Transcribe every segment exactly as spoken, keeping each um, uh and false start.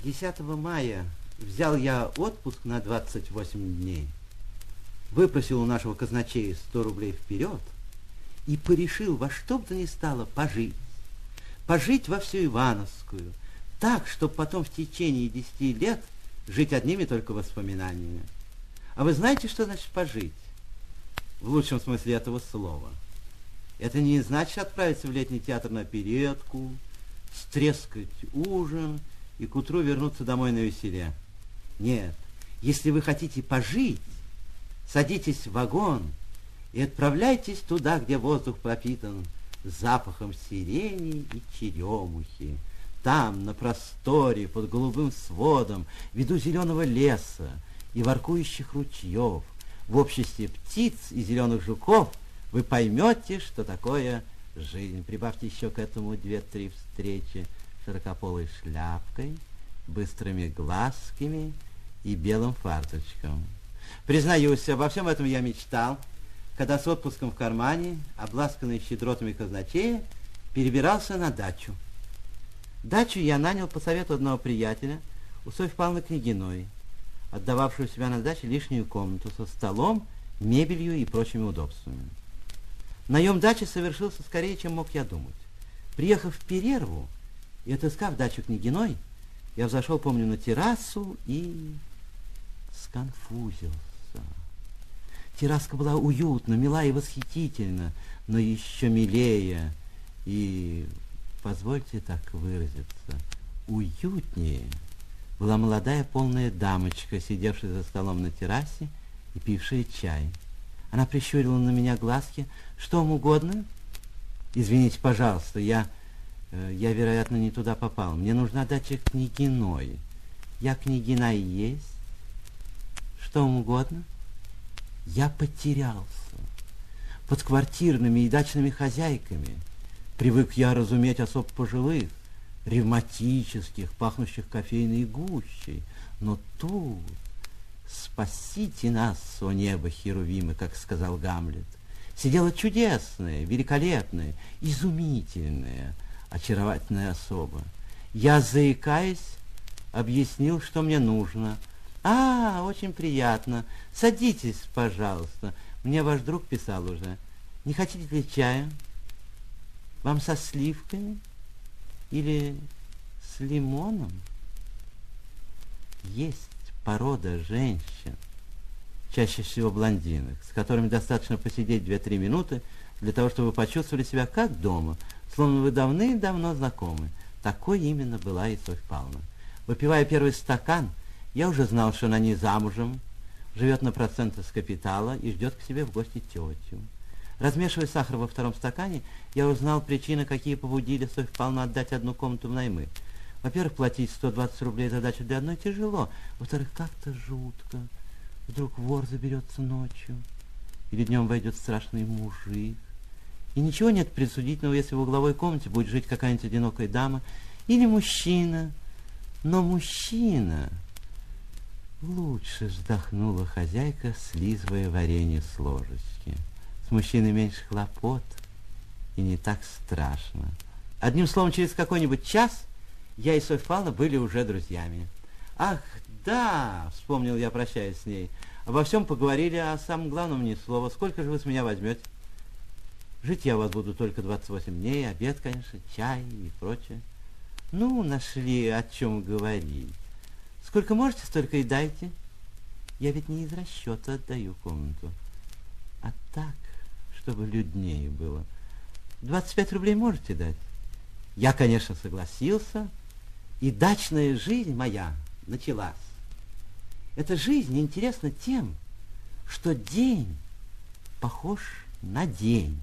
десятого мая взял я отпуск на двадцать восемь дней, выпросил у нашего казначея сто рублей вперед и порешил во что бы то ни стало пожить. Пожить во всю Ивановскую, так, чтобы потом в течение десяти лет жить одними только воспоминаниями. А вы знаете, что значит пожить? В лучшем смысле этого слова. Это не значит отправиться в летний театр на оперетку, стрескать ужин и к утру вернуться домой на веселе. Нет, если вы хотите пожить, садитесь в вагон и отправляйтесь туда, где воздух пропитан запахом сирени и черемухи. Там, на просторе, под голубым сводом, в виду зеленого леса и воркующих ручьев, в обществе птиц и зеленых жуков, вы поймете, что такое жизнь. Прибавьте еще к этому две-три встречи с широкополой шляпкой, быстрыми глазками и белым фарточком. Признаюсь, обо всем этом я мечтал, когда с отпуском в кармане, обласканный щедротами казначея, перебирался на дачу. Дачу я нанял по совету одного приятеля у Софьи Павловны Княгиной, отдававшую себя на даче лишнюю комнату со столом, мебелью и прочими удобствами. Наем дачи совершился скорее, чем мог я думать. Приехав в Перерву и отыскав дачу Княгиной, я взошел, помню, на террасу и сконфузился. Терраска была уютна, мила и восхитительна, но еще милее и, позвольте так выразиться, уютнее была молодая полная дамочка, сидевшая за столом на террасе и пившая чай. Она прищурила на меня глазки. Что вам угодно? Извините, пожалуйста, я, я, вероятно, не туда попал. Мне нужна дача Княгиной. Я Княгина и есть. Что вам угодно? Я потерялся. Под квартирными и дачными хозяйками привык я разуметь особ пожилых, ревматических, пахнущих кофейной гущей. Но тут спасите нас, о небо Херувимы, как сказал Гамлет, сидела чудесная, великолепная, изумительная, очаровательная особа. Я, заикаясь, объяснил, что мне нужно. А, очень приятно. Садитесь, пожалуйста. Мне ваш друг писал уже. Не хотите ли чая? Вам со сливками? Или с лимоном? Есть порода женщин, чаще всего блондинок, с которыми достаточно посидеть две-три минуты для того, чтобы вы почувствовали себя как дома, словно вы давным-давно знакомы. Такой именно была и Софья Павловна. Выпивая первый стакан, я уже знал, что она не замужем, живет на проценты с капитала и ждет к себе в гости тетю. Размешивая сахар во втором стакане, я узнал причины, какие побудили Софью Павловну отдать одну комнату в наймы. Во-первых, платить сто двадцать рублей за дачу для одной тяжело. Во-вторых, как-то жутко. Вдруг вор заберется ночью, или днем войдет страшный мужик. И ничего нет предосудительного, если в угловой комнате будет жить какая-нибудь одинокая дама или мужчина. Но мужчина... Лучше, вздохнула хозяйка, слизывая варенье с ложечки. С мужчиной меньше хлопот и не так страшно. Одним словом, через какой-нибудь час я и Софья Павловна были уже друзьями. Ах, да, вспомнил я, прощаясь с ней. Обо всем поговорили, а о самом главном ни слова. Сколько же вы с меня возьмете? Жить я у вас буду только двадцать восемь дней, обед, конечно, чай и прочее. Ну, нашли о чем говорить. Сколько можете, столько и дайте. Я ведь не из расчета отдаю комнату, а так, чтобы люднее было. двадцать пять рублей можете дать? Я, конечно, согласился, и дачная жизнь моя началась. Эта жизнь интересна тем, что день похож на день,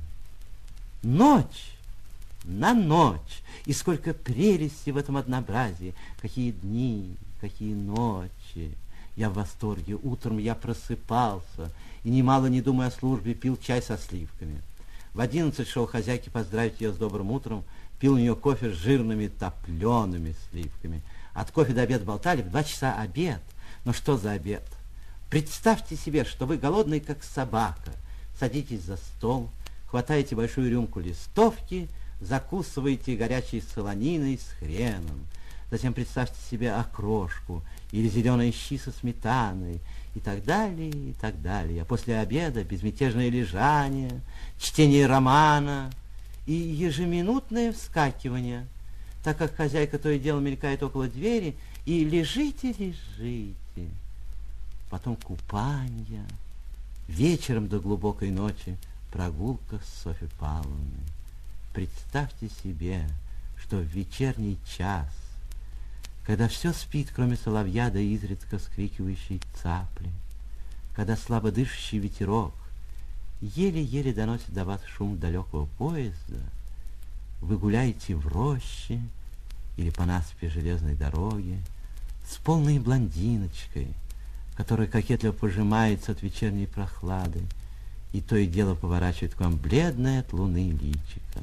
ночь на ночь, и сколько прелести в этом однообразии, какие дни, какие ночи. Я в восторге. Утром я просыпался и, немало не думая о службе, пил чай со сливками. В одиннадцать шел хозяйке поздравить ее с добрым утром, пил у нее кофе с жирными топлеными сливками. От кофе до обеда болтали, в два часа обед. Но что за обед? Представьте себе, что вы голодный, как собака, садитесь за стол, хватаете большую рюмку листовки, закусываете горячей солониной с хреном. затем представьте себе окрошку или зеленые щи со сметаной, и так далее, и так далее. А после обеда безмятежное лежание, чтение романа и ежеминутное вскакивание, так как хозяйка то и дело мелькает около двери, и лежите, лежите. Потом купание, вечером до глубокой ночи прогулка с Софьей Павловной. Представьте себе, что в вечерний час, когда все спит, кроме соловья, да изредка вскрикивающей цапли, когда слабо дышащий ветерок еле-еле доносит до вас шум далекого поезда, вы гуляете в роще или по насыпи железной дороги с полной блондиночкой, которая кокетливо пожимается от вечерней прохлады и то и дело поворачивает к вам бледное от луны личико.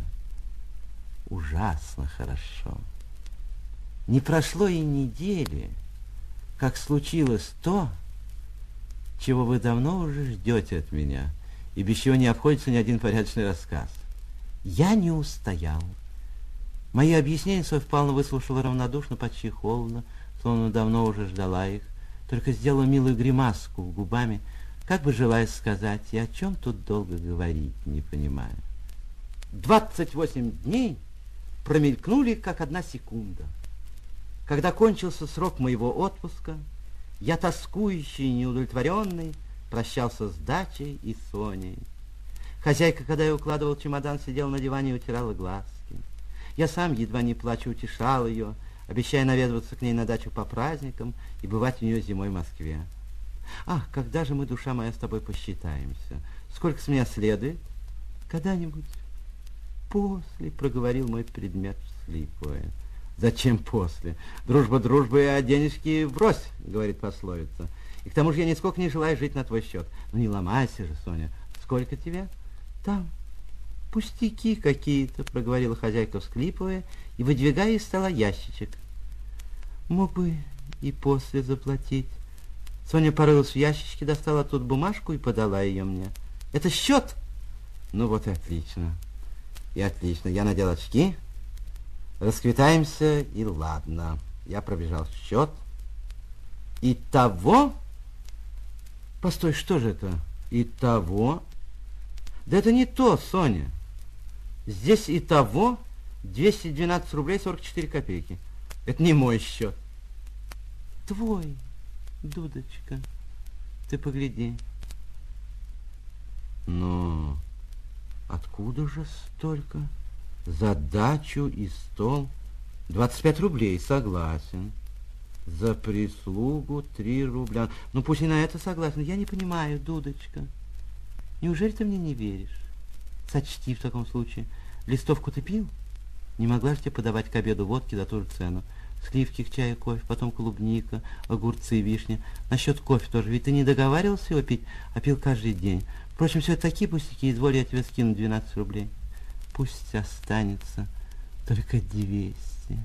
Ужасно хорошо. Не прошло и недели, как случилось то, чего вы давно уже ждете от меня, и без чего не обходится ни один порядочный рассказ. Я не устоял. Мои объяснения Софья Павловна выслушала равнодушно, почти холодно, словно давно уже ждала их, только сделала милую гримаску губами, как бы желая сказать, и о чем тут долго говорить, не понимаю. Двадцать восемь дней промелькнули, как одна секунда. Когда кончился срок моего отпуска, я, тоскующий и неудовлетворенный, прощался с дачей и Соней. Хозяйка, когда я укладывал чемодан, сидела на диване и утирала глазки. Я сам, едва не плача, утешал ее, обещая наведываться к ней на дачу по праздникам и бывать у нее зимой в Москве. Ах, когда же мы, душа моя, с тобой посчитаемся? Сколько с меня следует? Когда-нибудь. После, проговорил мой предмет слепое. Зачем после? Дружба дружбы, а денежки брось, говорит пословица. И к тому же я нисколько не желаю жить на твой счет. Ну не ломайся же, Соня. Сколько тебе? Там пустяки какие-то, проговорила хозяйка, всклипывая и выдвигая из стола ящичек. Мог бы и после заплатить. Соня порылась в ящичке, достала тут бумажку и подала ее мне. Это счет? Ну вот и отлично. И отлично. Я надел очки. Расквитаемся, и ладно. Я пробежал счет. Итого... Постой, что же это? Итого... Да это не то, Соня. Здесь итого двести двенадцать рублей сорок четыре копейки. Это не мой счет. Твой, Дудочка. Ты погляди. Но откуда же столько? За дачу и стол двадцать пять рублей, согласен. За прислугу три рубля. Ну пусть и на это согласен. Я не понимаю, Дудочка. Неужели ты мне не веришь? Сочти в таком случае. Листовку ты пил? Не могла же тебе подавать к обеду водки за ту же цену. Сливки к чаю, кофе, потом клубника, огурцы, вишня. Насчет кофе тоже. Ведь ты не договаривался его пить, а пил каждый день. Впрочем, все это такие пустяки. Изволь, я тебе скину двенадцать рублей. Пусть останется только двести.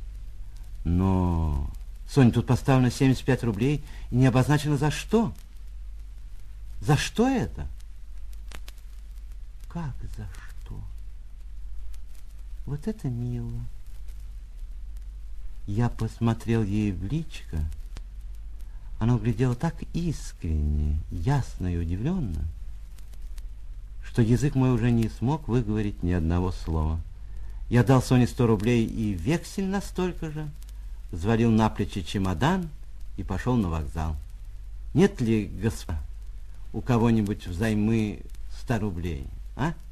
Но, Соня, тут поставлено семьдесят пять рублей и не обозначено за что. За что это? Как за что? Вот это мило. Я посмотрел ей в личико. Она глядела так искренне, ясно и удивленно, что язык мой уже не смог выговорить ни одного слова. Я дал Соне сто рублей и вексель на столько же, взвалил на плечи чемодан и пошел на вокзал. Нет ли, господа, у кого-нибудь взаймы ста рублей, а?